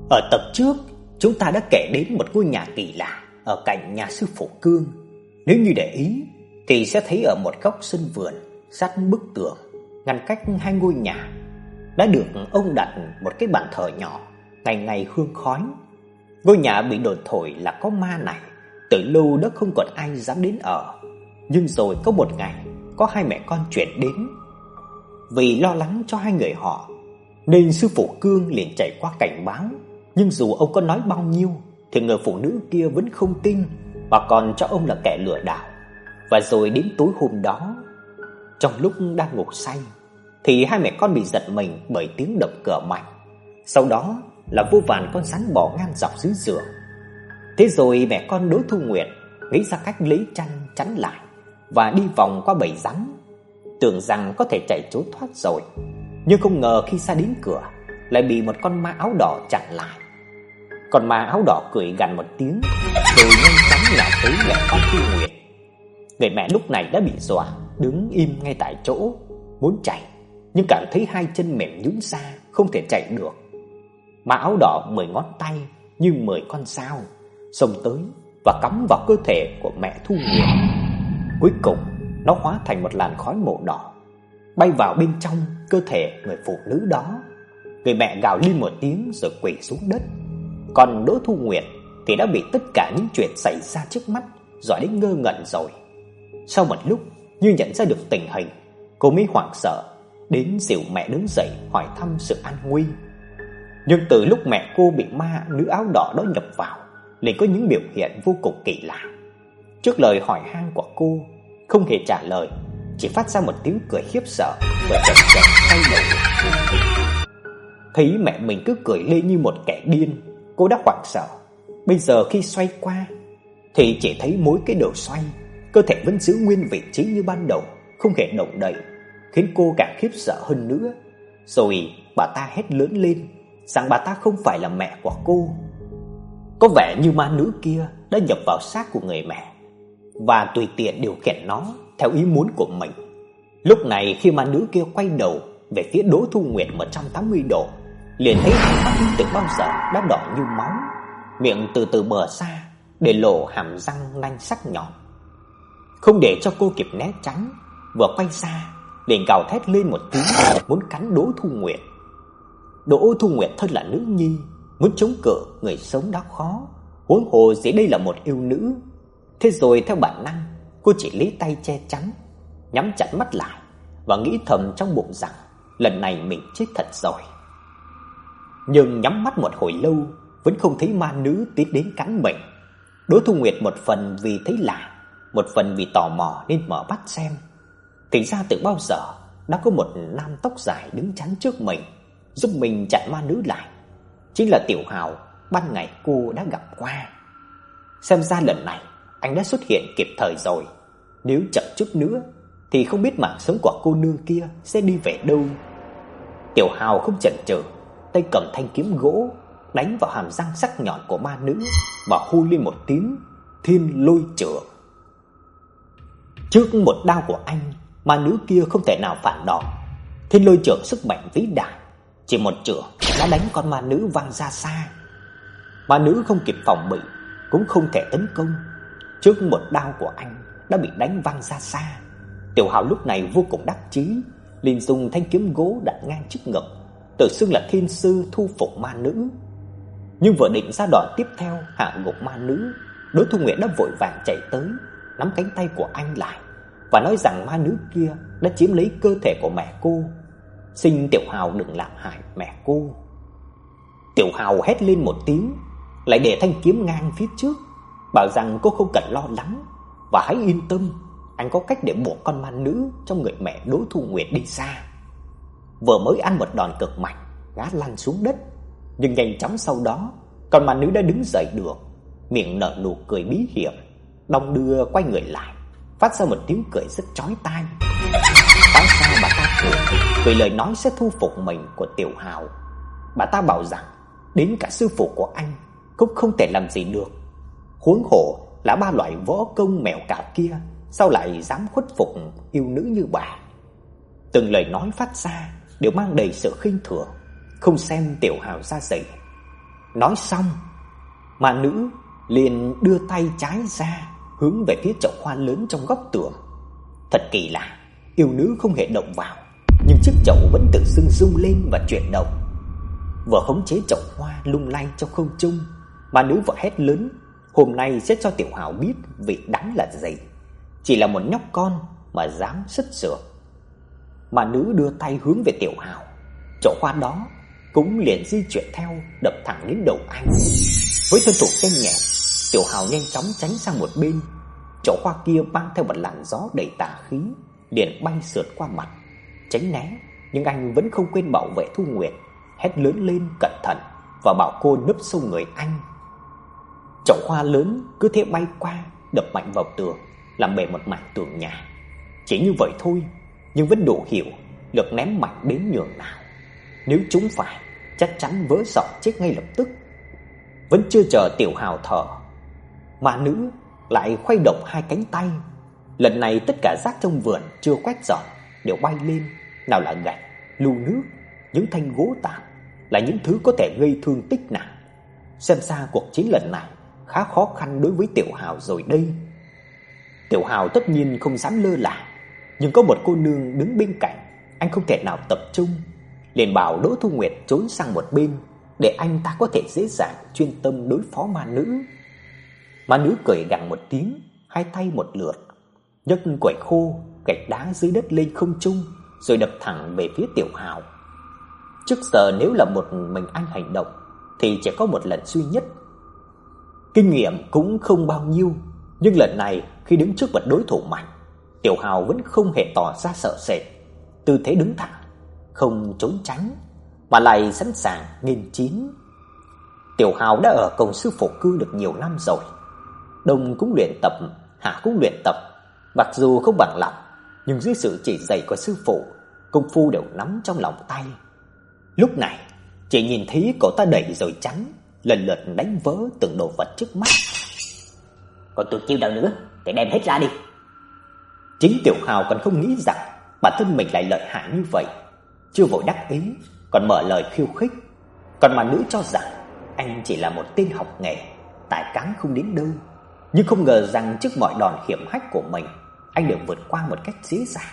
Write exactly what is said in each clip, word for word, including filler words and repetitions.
Ở tập trước, chúng ta đã kể đến một ngôi nhà kỳ lạ ở cạnh nhà sư phụ Cương. Nếu như để ý thì sẽ thấy ở một góc sân vườn sát bức tường ngăn cách hai ngôi nhà đã được ông đặt một cái bàn thờ nhỏ, ngày ngày hương khói. Ngôi nhà bị đồn thổi là có ma này từ lâu đã không còn ai dám đến ở. Nhưng rồi có một ngày, có hai mẹ con chuyển đến. Vì lo lắng cho hai người họ nên sư phụ Cương liền chạy qua cảnh báo. Nhưng dù ông có nói bao nhiêu thì người phụ nữ kia vẫn không tin, mà còn cho ông là kẻ lừa đảo. Và rồi đến tối hôm đó, trong lúc đang ngủ say thì hai mẹ con bị giật mình bởi tiếng đập cửa mạnh. Sau đó là vô vàn con rắn bò ngang dọc dưới giường. Thế rồi mẹ con Đỗ Thu Nguyệt nghĩ ra cách lấy chăn chắn lại và đi vòng qua bầy rắn, tưởng rằng có thể chạy trốn thoát rồi. Nhưng không ngờ khi ra đến cửa lại bị một con ma áo đỏ chặn lại. Con ma áo đỏ cười gằn một tiếng rồi nhanh chóng nhào tới mẹ con Thu Nguyệt. Người mẹ lúc này đã bị dọa, đứng im ngay tại chỗ, muốn chạy nhưng cảm thấy hai chân mềm nhũn ra, không thể chạy được. Ma áo đỏ mười ngón tay như mười con dao xông tới và cắm vào cơ thể của mẹ Thu Nguyệt. Cuối cùng nó hóa thành một làn khói màu đỏ bay vào bên trong cơ thể người phụ nữ đó. Người mẹ gào lên một tiếng rồi quỳ xuống đất. Còn Đỗ Thu Nguyệt thì đã bị tất cả những chuyện xảy ra trước mắt dọa đến ngơ ngẩn rồi. Sau một lúc như nhận ra được tình hình, cô mới hoảng sợ đến dìu mẹ đứng dậy hỏi thăm sự an nguy. Nhưng từ lúc mẹ cô bị ma nữ áo đỏ đó nhập vào, liền có những biểu hiện vô cùng kỳ lạ. Trước lời hỏi han của cô, không hề trả lời, chỉ phát ra một tiếng cười khiếp sợ và chậm chậm quay đầu. Thấy mẹ mình cứ cười lên như một kẻ điên, cô đã hoảng sợ. Bây giờ khi xoay qua thì chỉ thấy mỗi cái đầu xoay, cơ thể vẫn giữ nguyên vị trí như ban đầu, không hề động đậy, khiến cô càng khiếp sợ hơn nữa. Rồi bà ta hét lớn lên rằng bà ta không phải là mẹ của cô. Có vẻ như ma nữ kia đã nhập vào xác của người mẹ và tùy tiện điều khiển nó theo ý muốn của mình. Lúc này khi ma nữ kia quay đầu về phía Đỗ Thu Nguyệt một trăm tám mươi độ, liền thấy hai mắt từ bao giờ đã đỏ như máu, miệng từ từ bờ ra để lộ hàm răng nanh sắc nhọn. Không để cho cô kịp né tránh, vừa quay ra liền gào thét lên một tiếng muốn cắn Đỗ Thu Nguyệt. Đỗ Thu Nguyệt thân là nữ nhi, muốn chống cự người sống đã khó, huống hồ gì đây là một yêu nữ. Thế rồi theo bản năng, cô chỉ lấy tay che chắn, nhắm chặt mắt lại và nghĩ thầm trong bụng rằng lần này mình chết thật rồi. Nhưng nhắm mắt một hồi lâu vẫn không thấy ma nữ tiến đến cắn mình. Đỗ Thu Nguyệt một phần vì thấy lạ, một phần vì tò mò nên mở mắt xem. Thì ra từ bao giờ đã có một nam tóc dài đứng chắn trước mình, giúp mình chặn ma nữ lại. Chính là Tiểu Hào ban ngày cô đã gặp qua. Xem ra lần này anh đã xuất hiện kịp thời rồi. Nếu chậm chút nữa thì không biết mạng sống của cô nương kia sẽ đi về đâu. Tiểu Hào không chần chừ, tay cầm thanh kiếm gỗ đánh vào hàm răng sắc nhọn của ma nữ và hô lên một tiếng Thiên Lôi Chưởng. Trước một đao của anh, ma nữ kia không thể nào phản đòn. Thiên Lôi Chưởng sức mạnh vĩ đại, chỉ một chưởng đã đánh con ma nữ văng ra xa. Ma nữ không kịp phòng bị, cũng không thể tấn công. Trước một đao của anh đã bị đánh văng ra xa. Tiểu Hào lúc này vô cùng đắc chí, liền dùng thanh kiếm gỗ đặt ngang trước ngực, tự xưng là thiên sư thu phục ma nữ. Nhưng vừa định ra đòn tiếp theo hạ gục ma nữ, Đỗ Thu Nguyệt đã vội vàng chạy tới, nắm cánh tay của anh lại và nói rằng ma nữ kia đã chiếm lấy cơ thể của mẹ cô, xin Tiểu Hào đừng làm hại mẹ cô. Tiểu Hào hét lên một tiếng, lại để thanh kiếm ngang phía trước, bảo rằng cô không cần lo lắng và hãy yên tâm, anh có cách để buộc con ma nữ trong người mẹ Đỗ Thu Nguyệt đi xa. Vừa mới ăn một đòn cực mạnh, gã lăn xuống đất, nhưng nhanh chóng sau đó, con ma nữ đã đứng dậy được, miệng nở nụ cười bí hiểm, đong đưa quay người lại, phát ra một tiếng cười rất chói tai. Tại sao bà ta cười? Vì lời nói sẽ thu phục mình của Tiểu Hào. Bà ta bảo rằng đến cả sư phụ của anh cũng không thể làm gì được, huống hồ là ba loại võ công mèo cào kia sao lại dám khuất phục yêu nữ như bà. Từng lời nói phát ra đều mang đầy sự khinh thường, không xem Tiểu Hào ra gì. Nói xong, ma nữ liền đưa tay trái ra hướng về phía chậu hoa lớn trong góc tường. Thật kỳ lạ, yêu nữ không hề động vào, nhưng chiếc chậu vẫn tự dưng rung lên và chuyển động. Vừa khống chế chậu hoa lung lay trong không trung, ma nữ vừa hét lớn, hôm nay sẽ cho Tiểu Hào biết vị đắng là gì. Chỉ là một nhóc con mà dám sất sược. Ma nữ đưa tay hướng về Tiểu Hào, chậu hoa đó cũng liền di chuyển theo, đập thẳng đến đầu anh. Với thân thủ nhanh nhẹn, Tiểu Hào nhanh chóng tránh sang một bên. Chậu hoa kia mang theo một làn gió đầy tà khí, liền bay sượt qua mặt. Tránh né, nhưng anh vẫn không quên bảo vệ Thu Nguyệt, hét lớn lên cẩn thận và bảo cô núp sau người anh. Chậu hoa lớn cứ thế bay qua, đập mạnh vào tường, làm bể một mảng tường nhà. Chỉ như vậy thôi, nhưng vẫn đủ hiểu lực ném mạnh đến nhường nào. Nếu trúng phải, chắc chắn vỡ sọ chết ngay lập tức. Vẫn chưa chờ Tiểu Hào thở, ma nữ lại khuấy động hai cánh tay. Lần này tất cả rác trong vườn chưa quét dọn đều bay lên, nào là gạch, lu nước, những thanh gỗ tạm, là những thứ có thể gây thương tích nặng. Xem ra cuộc chiến lần này khá khó khăn đối với Tiểu Hào rồi đây. Tiểu Hào tất nhiên không dám lơ là, nhưng có một cô nương đứng bên cạnh, anh không thể nào tập trung, liền bảo Đỗ Thu Nguyệt trốn sang một bên để anh ta có thể dễ dàng chuyên tâm đối phó ma nữ. Ma nữ cười gằn một tiếng, hai tay một lượt, nhấc quẩy khô, gạch đá dưới đất lên không trung, rồi đập thẳng về phía Tiểu Hào. Trước giờ nếu là một mình anh hành động thì chỉ có một lần duy nhất. Kinh nghiệm cũng không bao nhiêu, nhưng lần này khi đứng trước một đối thủ mạnh, Tiểu Hào vẫn không hề tỏ ra sợ sệt. Tư thế đứng thẳng, không trốn tránh, mà lại sẵn sàng nghênh chiến. Tiểu Hào đã ở cùng sư phụ cư được nhiều năm rồi. Đông cũng luyện tập, Hạ cũng luyện tập, mặc dù không bằng lòng, nhưng dưới sự chỉ dạy của sư phụ, công phu đều nắm trong lòng tay. Lúc này, chỉ nhìn thấy cậu ta đẩy rồi tránh, lần lượt đánh vỡ từng đồ vật trước mắt. Còn tụi chiêu nào nữa thì đem hết ra đi. Chính Tiểu Hào còn không nghĩ rằng bản thân mình lại lợi hại như vậy, chưa vội đắc ý, còn mở lời khiêu khích. Còn mà nữ cho rằng anh chỉ là một tên học nghề, tài cán không đến đâu. Nhưng không ngờ rằng trước mọi đòn hiểm hách của mình, anh đều vượt qua một cách dễ dàng.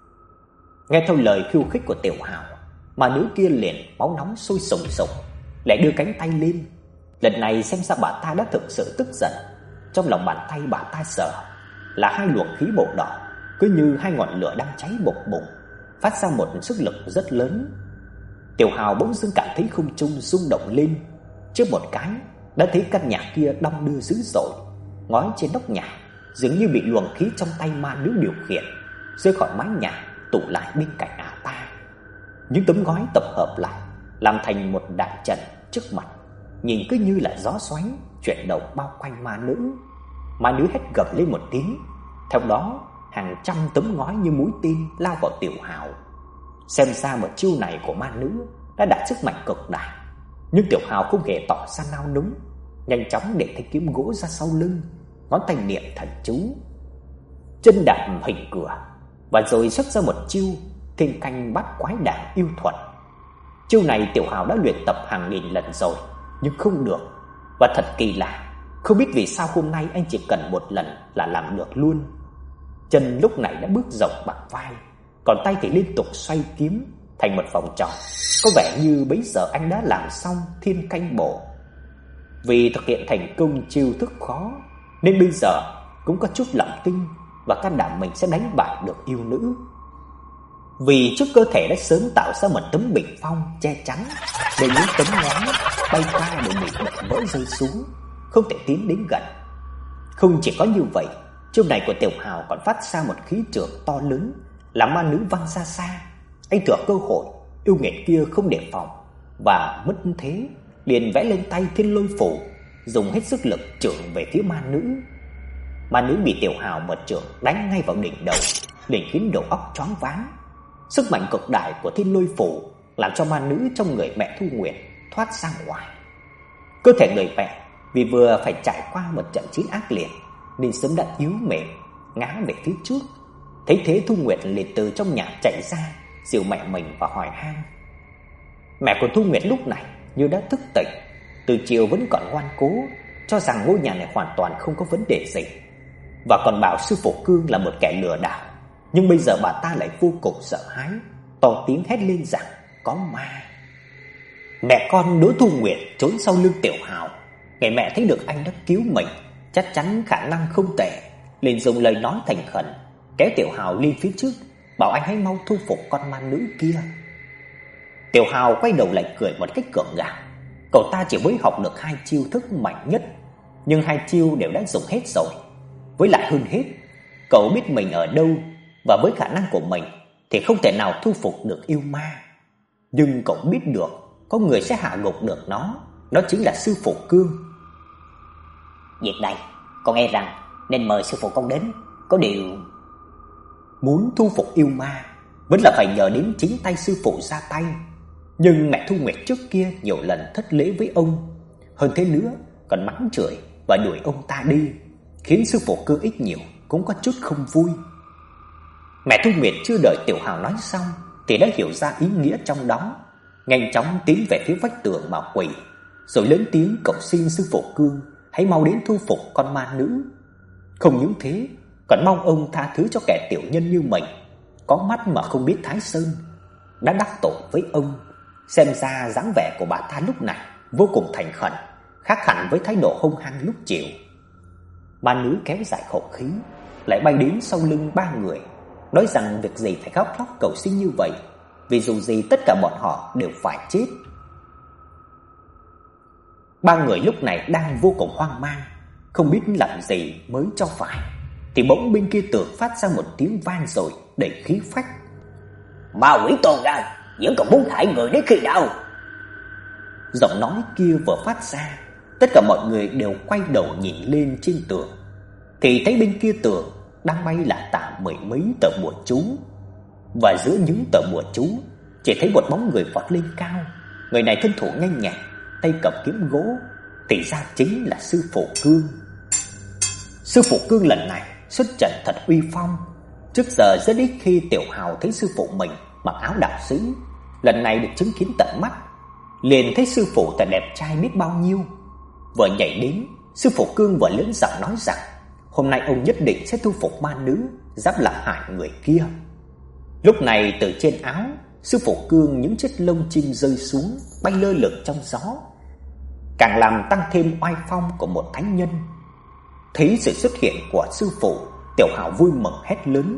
Nghe theo lời khiêu khích của Tiểu Hào, mà nữ kia liền máu nóng sôi sùng sục, lại đưa cánh tay lên. Lần này xem ra bà ta đã thực sự tức giận. Trong lòng bàn tay bà ta sợ là hai luồng khí màu đỏ, cứ như hai ngọn lửa đang cháy bùng bùng, phát ra một sức lực rất lớn. Tiểu Hào bỗng dưng cảm thấy không trung rung động lên, trước một cái đã thấy căn nhà kia đong đưa dữ dội. Ngói trên nóc nhà dường như bị luồng khí trong tay ma nữ điều khiển, rơi khỏi mái nhà tụ lại bên cạnh ả ta. Những tấm ngói tập hợp lại làm thành một đại trận trước mặt, nhìn cứ như là gió xoáy chuyển động bao quanh ma nữ. Ma nữ hét gầm lên một tiếng, theo đó hàng trăm tấm ngói như mũi tên lao vào Tiểu Hào. Xem ra một chiêu này của ma nữ đã đạt sức mạnh cực đại, nhưng Tiểu Hào không hề tỏ ra nao núng, nhanh chóng để thanh kiếm gỗ ra sau lưng, ngón tay niệm thần chú, chân đạp hình cửa, và rồi xuất ra một chiêu thiên canh bát quái đản yêu thuật. Chiêu này Tiểu Hào đã luyện tập hàng nghìn lần rồi, nhưng không được. Và thật kỳ lạ, không biết vì sao hôm nay anh chỉ cần một lần là làm được luôn. Chân lúc này đã bước rộng bằng vai, còn tay thì liên tục xoay kiếm thành một vòng tròn, có vẻ như bấy giờ anh đã làm xong thiên canh bộ. Vì thực hiện thành công chiêu thức khó, nên bây giờ cũng có chút lòng tin và can đảm mình sẽ đánh bại được yêu nữ. Vì trước cơ thể đã sớm tạo ra một tấm bình phong che chắn, để những tấm ngói bay qua để bị đập vỡ rơi xuống, không thể tiến đến gần. Không chỉ có như vậy, chiêu này của Tiểu Hào còn phát ra một khí trường to lớn, làm ma nữ văng ra xa. Anh thừa cơ hội, yêu nghiệt kia không đề phòng và mất thế, liền vẽ lên tay thiên lôi phủ, dùng hết sức lực chưởng về phía ma nữ. Ma nữ bị Tiểu Hào một chưởng đánh ngay vào đỉnh đầu, liền khiến đầu óc choáng váng. Sức mạnh cực đại của thiên lôi phủ làm cho ma nữ trong người mẹ Thu Nguyệt thoát ra ngoài. Cơ thể người mẹ vì vừa phải trải qua một trận chiến ác liệt nên sớm đã yếu mềm, ngã về phía trước. Thấy thế, Thu Nguyệt liền từ trong nhà chạy ra, dìu mẹ mình và hỏi han. Mẹ của Thu Nguyệt lúc này như đã thức tỉnh, từ chiều vẫn còn ngoan cố cho rằng ngôi nhà này hoàn toàn không có vấn đề gì, và còn bảo sư phụ Cương là một kẻ lừa đảo. Nhưng bây giờ bà ta lại vô cùng sợ hãi, to tiếng hét lên rằng có ma. Mẹ con Đỗ Thu Nguyệt trốn sau lưng Tiểu Hào. Ngày mẹ thấy được anh đã cứu mình, chắc chắn khả năng không tệ, liền dùng lời nói thành khẩn kéo Tiểu Hào lên phía trước, bảo anh hãy mau thu phục con ma nữ kia. Tiểu Hào quay đầu lại cười một cách gượng gạo. Cậu ta chỉ mới học được hai chiêu thức mạnh nhất, nhưng hai chiêu đều đã dùng hết rồi. Với lại hơn hết, cậu biết mình ở đâu, và với khả năng của mình thì không thể nào thu phục được yêu ma. Nhưng cậu biết được có người sẽ hạ gục được nó, đó chính là sư phụ Cương. Việc này con e rằng nên mời sư phụ con đến. Có điều muốn thu phục yêu ma vẫn là phải nhờ đến chính tay sư phụ ra tay. Nhưng mẹ Thu Nguyệt trước kia nhiều lần thất lễ với ông, hơn thế nữa còn mắng chửi và đuổi ông ta đi, khiến sư phụ Cương ít nhiều cũng có chút không vui. Mẹ Thu Nguyệt chưa đợi Tiểu Hào nói xong thì đã hiểu ra ý nghĩa trong đó, nhanh chóng tiến về phía vách tường mà quỳ, rồi lớn tiếng cầu xin sư phụ Cương hãy mau đến thu phục con ma nữ. Không những thế, còn mong ông tha thứ cho kẻ tiểu nhân như mình, có mắt mà không biết Thái Sơn, đã đắc tội với ông. Xem ra dáng vẻ của bà ta lúc này vô cùng thành khẩn, khác hẳn với thái độ hung hăng lúc chiều. Ma nữ kéo dài khẩu khí, lại bay đến sau lưng ba người, nói rằng việc gì phải khóc lóc cầu xin như vậy, vì dù gì tất cả bọn họ đều phải chết. Ba người lúc này đang vô cùng hoang mang, không biết làm gì mới cho phải, thì bỗng bên kia tường phát ra một tiếng vang rồi đầy khí phách. Ma quỷ tôn ra, vẫn còn muốn hại người đến khi nào? Giọng nói kia vừa phát ra, tất cả mọi người đều quay đầu nhìn lên trên tường, thì thấy bên kia tường đang bay là tả mười mấy tờ bùa chú, và giữa những tờ bùa chú chỉ thấy một bóng người vọt lên cao. Người này thân thủ nhanh nhẹn, tay cầm kiếm gỗ, thì ra chính là sư phụ Cương. Sư phụ Cương lần này xuất trận thật uy phong. Trước giờ rất ít khi Tiểu Hào thấy sư phụ mình mặc áo đạo sĩ, lần này được chứng kiến tận mắt, liền thấy sư phụ thật đẹp trai biết bao nhiêu. Vừa nhảy đến, sư phụ Cương vừa lớn giọng nói rằng hôm nay ông nhất định sẽ thu phục ma nữ dám làm hại người kia. Lúc này từ trên áo sư phụ Cương những chiếc lông chim rơi xuống, bay lơ lửng trong gió, càng làm tăng thêm oai phong của một thánh nhân. Thấy sự xuất hiện của sư phụ, Tiểu Hào vui mừng hét lớn.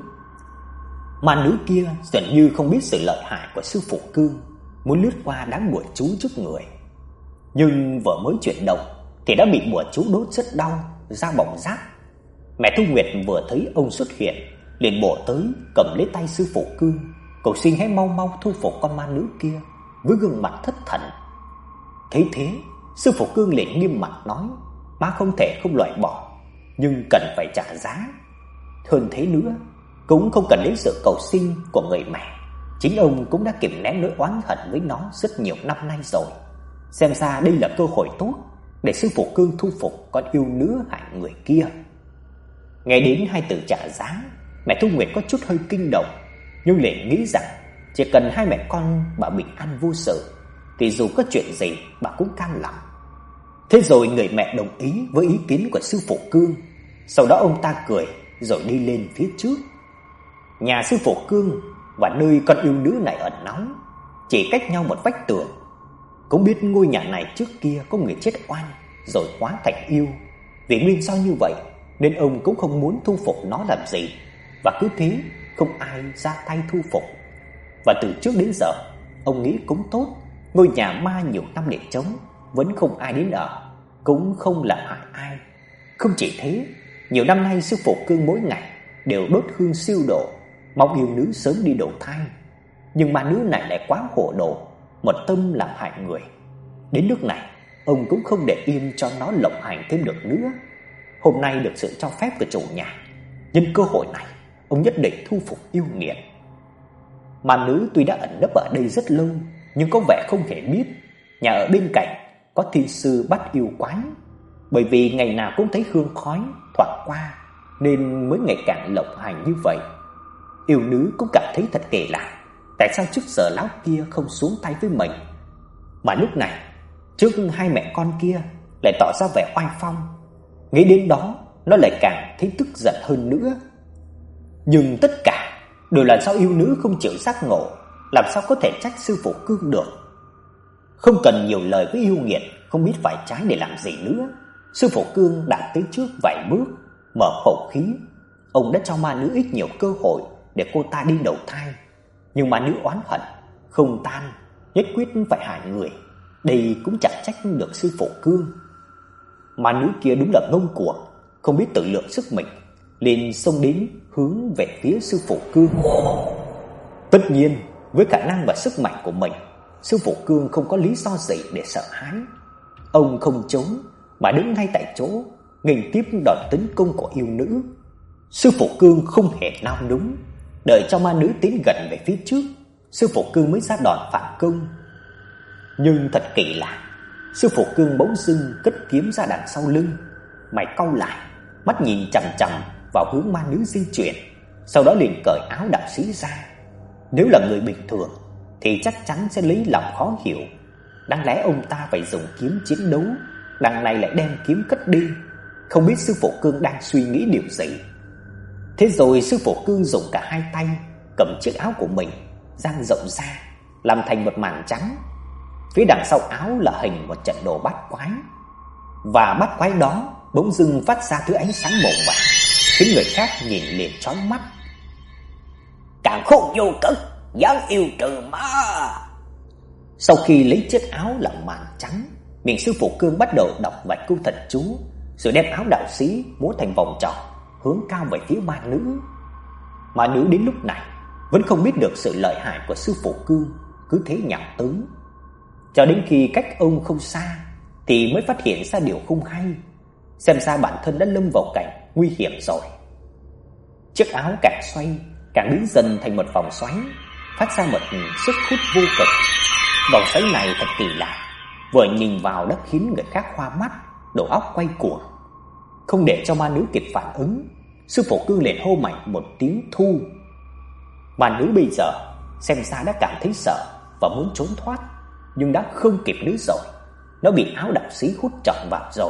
Ma nữ kia dường như không biết sự lợi hại của sư phụ Cương, muốn lướt qua đám bùa chú trước người, nhưng vừa mới chuyển động thì đã bị bùa chú đốt rất đau, da bỏng rát. Mẹ Thu Nguyệt vừa thấy ông xuất hiện, liền bổ tới cầm lấy tay sư phụ Cương, cầu xin hãy mau mau thu phục con ma nữ kia, với gương mặt thất thần. Thấy thế, sư phụ Cương liền nghiêm mặt nói: "Má không thể không loại bỏ, nhưng cần phải trả giá. Hơn thế nữa, cũng không cần đến sự cầu xin của người mẹ. Chính ông cũng đã kìm nén nỗi oán hận với nó rất nhiều năm nay rồi. Xem ra đây là cơ hội tốt để sư phụ Cương thu phục con yêu nữ hại người kia." Nghe đến hai từ trả giá, mẹ Thu Nguyệt có chút hơi kinh động, nhưng liền nghĩ rằng chỉ cần hai mẹ con bà bình an vô sự thì dù có chuyện gì bà cũng cam lòng. Thế rồi người mẹ đồng ý với ý kiến của sư phụ Cương. Sau đó ông ta cười rồi đi lên phía trước. Nhà sư phụ Cương và nơi con yêu nữ này ẩn náu chỉ cách nhau một vách tường. Cũng biết ngôi nhà này trước kia có người chết oan rồi hóa thành yêu. Vì nguyên do như vậy nên ông cũng không muốn thu phục nó làm gì, và cứ thế không ai ra tay thu phục. Và từ trước đến giờ ông nghĩ cũng tốt, ngôi nhà ma nhiều năm để trống, vẫn không ai đến ở, cũng không làm hại ai. Không chỉ thế, nhiều năm nay sư phụ Cương mỗi ngày đều đốt hương siêu độ, mong yêu nữ sớm đi đầu thai. Nhưng ma nữ này lại quá hồ đồ, một tâm làm hại người. Đến nước này ông cũng không để yên cho nó lộng hành thêm được nữa. Hôm nay được sự cho phép của chủ nhà, nhân cơ hội này ông nhất định thu phục yêu nghiệt. Ma nữ tuy đã ẩn nấp ở đây rất lâu, nhưng có vẻ không hề biết nhà ở bên cạnh có thiên sư bắt yêu quái. Bởi vì ngày nào cũng thấy hương khói thoảng qua nên mới ngày càng lộng hành như vậy. Yêu nữ cũng cảm thấy thật kỳ lạ, tại sao trước giờ lão kia không xuống tay với mình, mà lúc này trước hai mẹ con kia lại tỏ ra vẻ oai phong. Nghĩ đến đó, nó lại càng thấy tức giận hơn nữa. Nhưng tất cả đều là do yêu nữ không chịu giác ngộ, làm sao có thể trách sư phụ Cương được. Không cần nhiều lời với yêu nghiệt không biết phải trái để làm gì nữa, sư phụ Cương đã tới trước vài bước, mở khẩu khí. Ông đã cho ma nữ ít nhiều cơ hội để cô ta đi đầu thai, nhưng ma nữ oán hận không tan, nhất quyết phải hại người. Đây cũng chẳng trách được sư phụ Cương. Ma nữ kia đúng là ngông cuồng, không biết tự lượng sức mình, liền xông đến hướng về phía sư phụ Cương. Tất nhiên, với khả năng và sức mạnh của mình, sư phụ Cương không có lý do gì để sợ hãi. Ông không trốn mà đứng ngay tại chỗ, nghênh tiếp đòn tấn công của yêu nữ. Sư phụ Cương không hề nao núng, đợi cho ma nữ tiến gần về phía trước, sư phụ Cương mới ra đòn phản công. Nhưng thật kỳ lạ, sư phụ Cương bỗng dưng cất kiếm ra đằng sau lưng, mày cau lại, mắt nhìn chằm chằm vào hướng ma nữ di chuyển, sau đó liền cởi áo đạo sĩ ra. Nếu là người bình thường thì chắc chắn sẽ lấy lòng khó hiểu, đáng lẽ ông ta phải dùng kiếm chiến đấu, đằng này lại đem kiếm cất đi. Không biết sư phụ Cương đang suy nghĩ điều gì. Thế rồi sư phụ Cương dùng cả hai tay cầm chiếc áo của mình dang rộng ra, làm thành một màn trắng. Phía đằng sau áo là hình một trận đồ bát quái, và bát quái đó bỗng dưng phát ra thứ ánh sáng màu vàng, khiến người khác nhìn liền chói mắt. Càng khôn vô cớ, dám yêu trừ ma. Sau khi lấy chiếc áo làm màn trắng, miệng sư phụ Cương bắt đầu đọc vài câu thần chú, rồi đem áo đạo sĩ múa thành vòng tròn, hướng cao về phía ma nữ. Ma nữ đến lúc này vẫn không biết được sự lợi hại của sư phụ Cương, cứ thế nhào tới. Cho đến khi cách ông không xa thì mới phát hiện ra điều không hay, xem ra bản thân đã lâm vào cảnh nguy hiểm rồi. Chiếc áo càng xoay càng biến dần thành một vòng xoáy, phát ra một sức hút vô cực. Vòng xoáy này thật kỳ lạ, vừa nhìn vào đã khiến người khác hoa mắt, đầu óc quay cuồng. Không để cho ma nữ kịp phản ứng, sư phụ Cương liền hô mạnh một tiếng thu. Ma nữ bây giờ xem ra đã cảm thấy sợ và muốn trốn thoát, nhưng đã không kịp nữa rồi, nó bị áo đạo sĩ hút trọn vào rồi.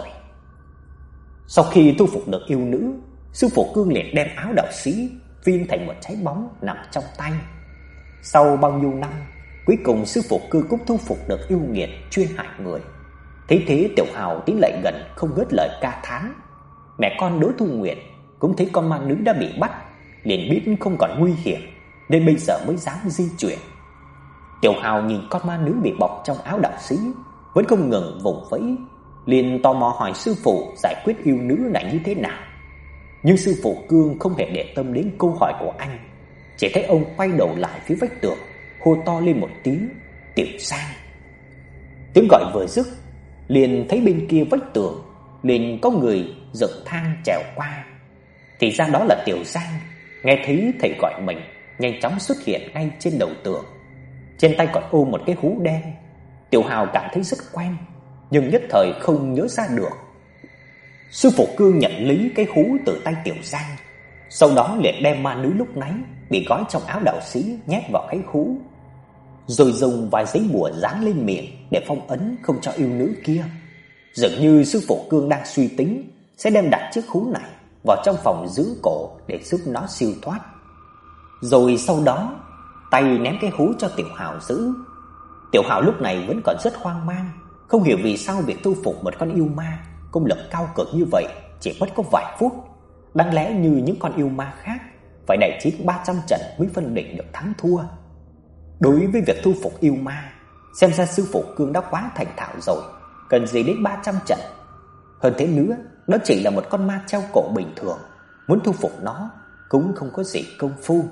Sau khi thu phục được yêu nữ, sư phụ Cương liền đem áo đạo sĩ viên thành một trái bóng nằm trong tay. Sau bao nhiêu năm, cuối cùng sư phụ Cương cũng thu phục được yêu nghiệt chuyên hại người. Thấy thế, Tiểu Hào tiến lại gần không ngớt lời ca thán. Mẹ con Đỗ Thu Nguyệt cũng thấy con ma nữ đã bị bắt, liền biết không còn nguy hiểm, nên bây giờ mới dám di chuyển. Tiểu Hào nhìn con ma nữ bị bọc trong áo đạo sĩ vẫn không ngừng vùng vẫy, liền tò mò hỏi sư phụ giải quyết yêu nữ là như thế nào. Nhưng sư phụ Cương không hề để tâm đến câu hỏi của anh, chỉ thấy ông quay đầu lại phía vách tường, hô to lên một tiếng: "Tiểu Giang!" Tiếng gọi vừa dứt, liền thấy bên kia vách tường liền có người dựng thang trèo qua. Thì ra đó là Tiểu Giang, nghe thấy thầy gọi mình, nhanh chóng xuất hiện ngay trên đầu tường. Trên tay còn ôm một cái hú đen. Tiểu Hào cảm thấy rất quen, nhưng nhất thời không nhớ ra được. Sư phụ Cương nhận lấy cái hú từ tay Tiểu Giang, sau đó liền đem ma nữ lúc nãy bị gói trong áo đạo sĩ nhét vào cái hú, rồi dùng vài giấy bùa dán lên miệng để phong ấn không cho yêu nữ kia. Dường như sư phụ Cương đang suy tính sẽ đem đặt chiếc hú này vào trong phòng dưỡng cổ để giúp nó siêu thoát. Rồi sau đó tay ném cái hú cho Tiểu Hào giữ. Tiểu Hào lúc này vẫn còn rất hoang mang, không hiểu vì sao việc thu phục một con yêu ma công lực cao cực như vậy chỉ mất có vài phút. Đáng lẽ như những con yêu ma khác phải đại chiến ba trăm trận mới phân định được thắng thua. Đối với việc thu phục yêu ma, xem ra sư phụ Cương đã quá thành thạo rồi, cần gì đến ba trăm trận. Hơn thế nữa, đó chỉ là một con ma treo cổ bình thường, muốn thu phục nó cũng không có gì công phu.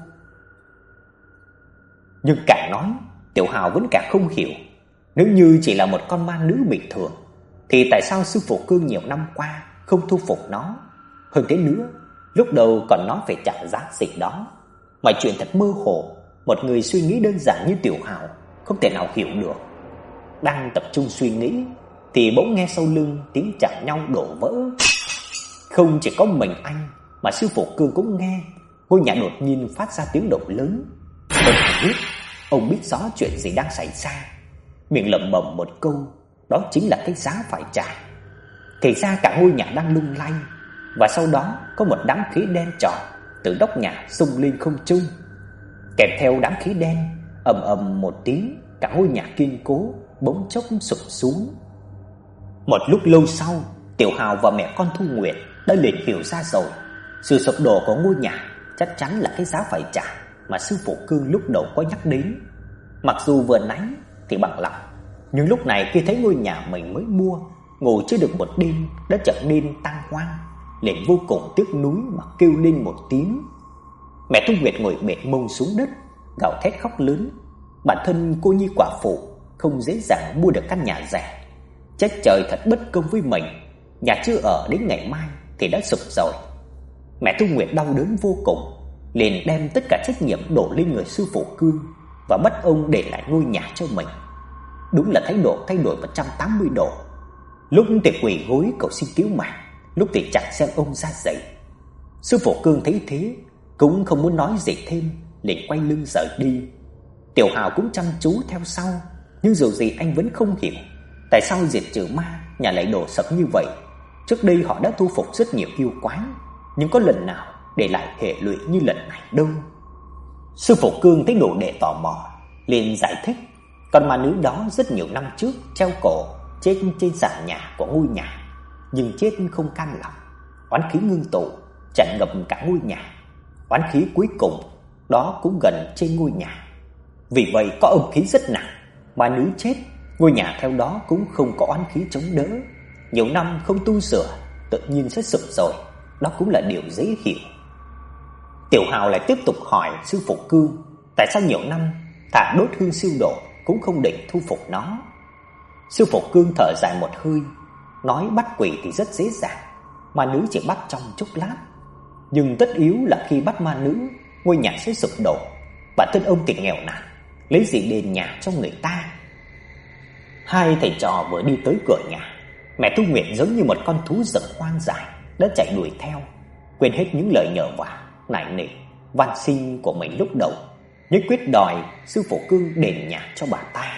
Nhưng càng nói, Tiểu Hào vẫn càng không hiểu, nếu như chỉ là một con ma nữ bình thường thì tại sao sư phụ Cương nhiều năm qua không thu phục nó? Hơn thế nữa, lúc đầu còn nói phải trả giá gì đó. Mọi chuyện thật mơ hồ, một người suy nghĩ đơn giản như Tiểu Hào không thể nào hiểu được. Đang tập trung suy nghĩ thì bỗng nghe sau lưng tiếng chạm nhau đổ vỡ. Không chỉ có mình anh mà sư phụ Cương cũng nghe. Ngôi nhà đột nhiên phát ra tiếng động lớn. Ông biết, ông biết rõ chuyện gì đang xảy ra. Miệng lẩm bẩm một câu, đó chính là cái giá phải trả. Thì ra cả ngôi nhà đang lung lay, và sau đó có một đám khí đen tròn từ nóc nhà xông lên không trung. Kèm theo đám khí đen, ầm ầm một tiếng, cả ngôi nhà kiên cố bỗng chốc sụp xuống. Một lúc lâu sau, Tiểu Hào và mẹ con Thu Nguyệt đã liền hiểu ra rồi, sự sụp đổ của ngôi nhà chắc chắn là cái giá phải trả mà sư phụ Cương lúc đầu có nhắc đến. Mặc dù vừa nãy thì bằng lòng, nhưng lúc này khi thấy ngôi nhà mình mới mua, ngủ chưa được một đêm đã trở nên tang hoang, liền vô cùng tiếc nuối mà kêu lên một tiếng. Mẹ Thu Nguyệt ngồi bệt mông xuống đất, gào thét khóc lớn. Bản thân cô nhi quả phụ không dễ dàng mua được căn nhà rẻ, trách trời thật bất công với mình, nhà chưa ở đến ngày mai thì đã sụp rồi. Mẹ Thu Nguyệt đau đớn vô cùng, liền đem tất cả trách nhiệm đổ lên người sư phụ Cương và bắt ông để lại ngôi nhà cho mình. Đúng là thái độ thay đổi một trăm tám mươi độ. Lúc thì quỳ gối cầu xin cứu mạng, lúc thì chặt xem ông ra dậy. Sư phụ Cương thấy thế cũng không muốn nói gì thêm, liền quay lưng rời đi. Tiểu Hào cũng chăm chú theo sau, nhưng dù gì anh vẫn không hiểu tại sao diệt trừ ma nhà lại đổ sập như vậy. Trước đây họ đã thu phục rất nhiều yêu quái, nhưng có lần nào để lại hệ lụy như lần này đâu. Sư phụ Cương thấy đồ đệ tò mò, liền giải thích, con ma nữ đó rất nhiều năm trước treo cổ chết trên sàn nhà của ngôi nhà, nhưng chết không cam lòng, oán khí ngưng tụ tràn ngập cả ngôi nhà. Oán khí cuối cùng đó cũng gần trên ngôi nhà, vì vậy có âm khí rất nặng. Ma nữ chết, ngôi nhà theo đó cũng không có oán khí chống đỡ, nhiều năm không tu sửa tự nhiên sẽ sụp rồi, đó cũng là điều dễ hiểu. Tiểu Hào lại tiếp tục hỏi sư phụ Cương, tại sao nhiều năm thả đốt hương siêu độ cũng không định thu phục nó. Sư phụ Cương thở dài một hơi, nói bắt quỷ thì rất dễ dàng, ma nữ chỉ bắt trong chốc lát, nhưng tất yếu là khi bắt ma nữ, ngôi nhà sẽ sụp đổ. Bản thân ông thì nghèo nàn, lấy gì đền nhà cho người ta. Hai thầy trò vừa đi tới cửa nhà, mẹ Thu Nguyệt giống như một con thú rừng hoang dại đã chạy đuổi theo, quên hết những lời nhờ vả nài nỉ van xin của mình lúc đầu, nhất quyết đòi sư phụ Cương đền nhà cho bà ta.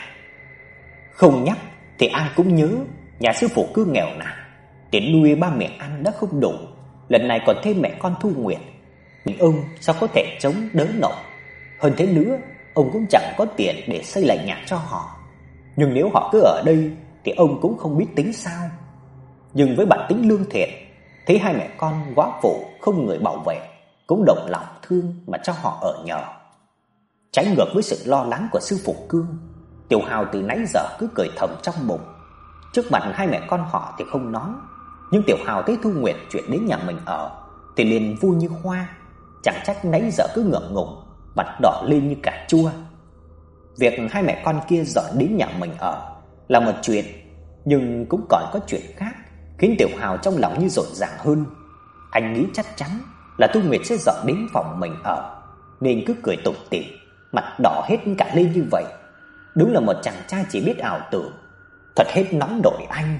Không nhắc thì ai cũng nhớ, nhà sư phụ Cương nghèo nàn, tiền nuôi ba mẹ ăn đã không đủ, lần này còn thêm mẹ con Thu Nguyệt, nhưng ông sao có thể chống đỡ nổi. Hơn thế nữa, ông cũng chẳng có tiền để xây lại nhà cho họ, nhưng nếu họ cứ ở đây thì ông cũng không biết tính sao. Nhưng với bản tính lương thiện, thấy hai mẹ con góa phụ không người bảo vệ, cũng động lòng thương mà cho họ ở nhờ. Trái ngược với sự lo lắng của sư phụ Cương, Tiểu Hào từ nãy giờ cứ cười thầm trong bụng. Trước mặt hai mẹ con họ thì không nói, nhưng Tiểu Hào thấy Thu Nguyệt chuyển đến nhà mình ở thì liền vui như hoa, chẳng trách nãy giờ cứ ngượng ngùng, mặt đỏ lên như cà chua. Việc hai mẹ con kia dọn đến nhà mình ở là một chuyện, nhưng cũng còn có chuyện khác khiến Tiểu Hào trong lòng như rộn ràng hơn. Anh nghĩ chắc chắn là Thu Nguyệt sẽ dọn đến phòng mình ở, nên cứ cười tủm tỉm, mặt đỏ hết cả lên như vậy. Đúng là một chàng trai chỉ biết ảo tưởng, thật hết nóng nổi anh.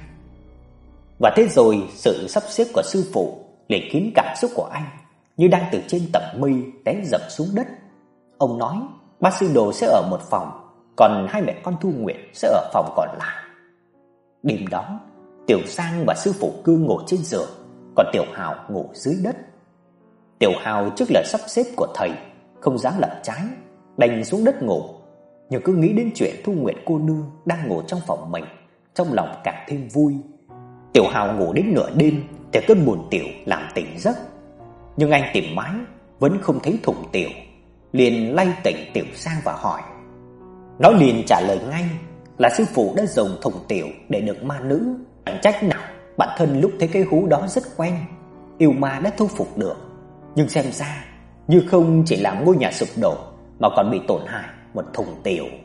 Và thế rồi sự sắp xếp của sư phụ liền khiến cảm xúc của anh như đang từ trên tầng mây té dập xuống đất. Ông nói ba sư đồ sẽ ở một phòng, còn hai mẹ con Thu Nguyệt sẽ ở phòng còn lại. Đêm đó, Tiểu Sang và sư phụ Cương ngủ trên giường, còn Tiểu Hào ngủ dưới đất. Tiểu Hào trước lời sắp xếp của thầy không dám làm trái, đành xuống đất ngủ, nhưng cứ nghĩ đến chuyện Thu Nguyệt cô nương đang ngủ trong phòng mình, trong lòng càng thêm vui. Tiểu Hào ngủ đến nửa đêm thì cơn buồn tiểu làm tỉnh giấc, nhưng anh tìm mãi vẫn không thấy thùng tiểu, liền lay tỉnh Tiểu Sang và hỏi. Nó liền trả lời ngay là sư phụ đã dùng thùng tiểu để đựng ma nữ. Chẳng trách nào bản thân lúc thấy cái hú đó rất quen, yêu ma đã thu phục được, nhưng xem ra như không chỉ làm ngôi nhà sụp đổ mà còn bị tổn hại một thùng tiểu.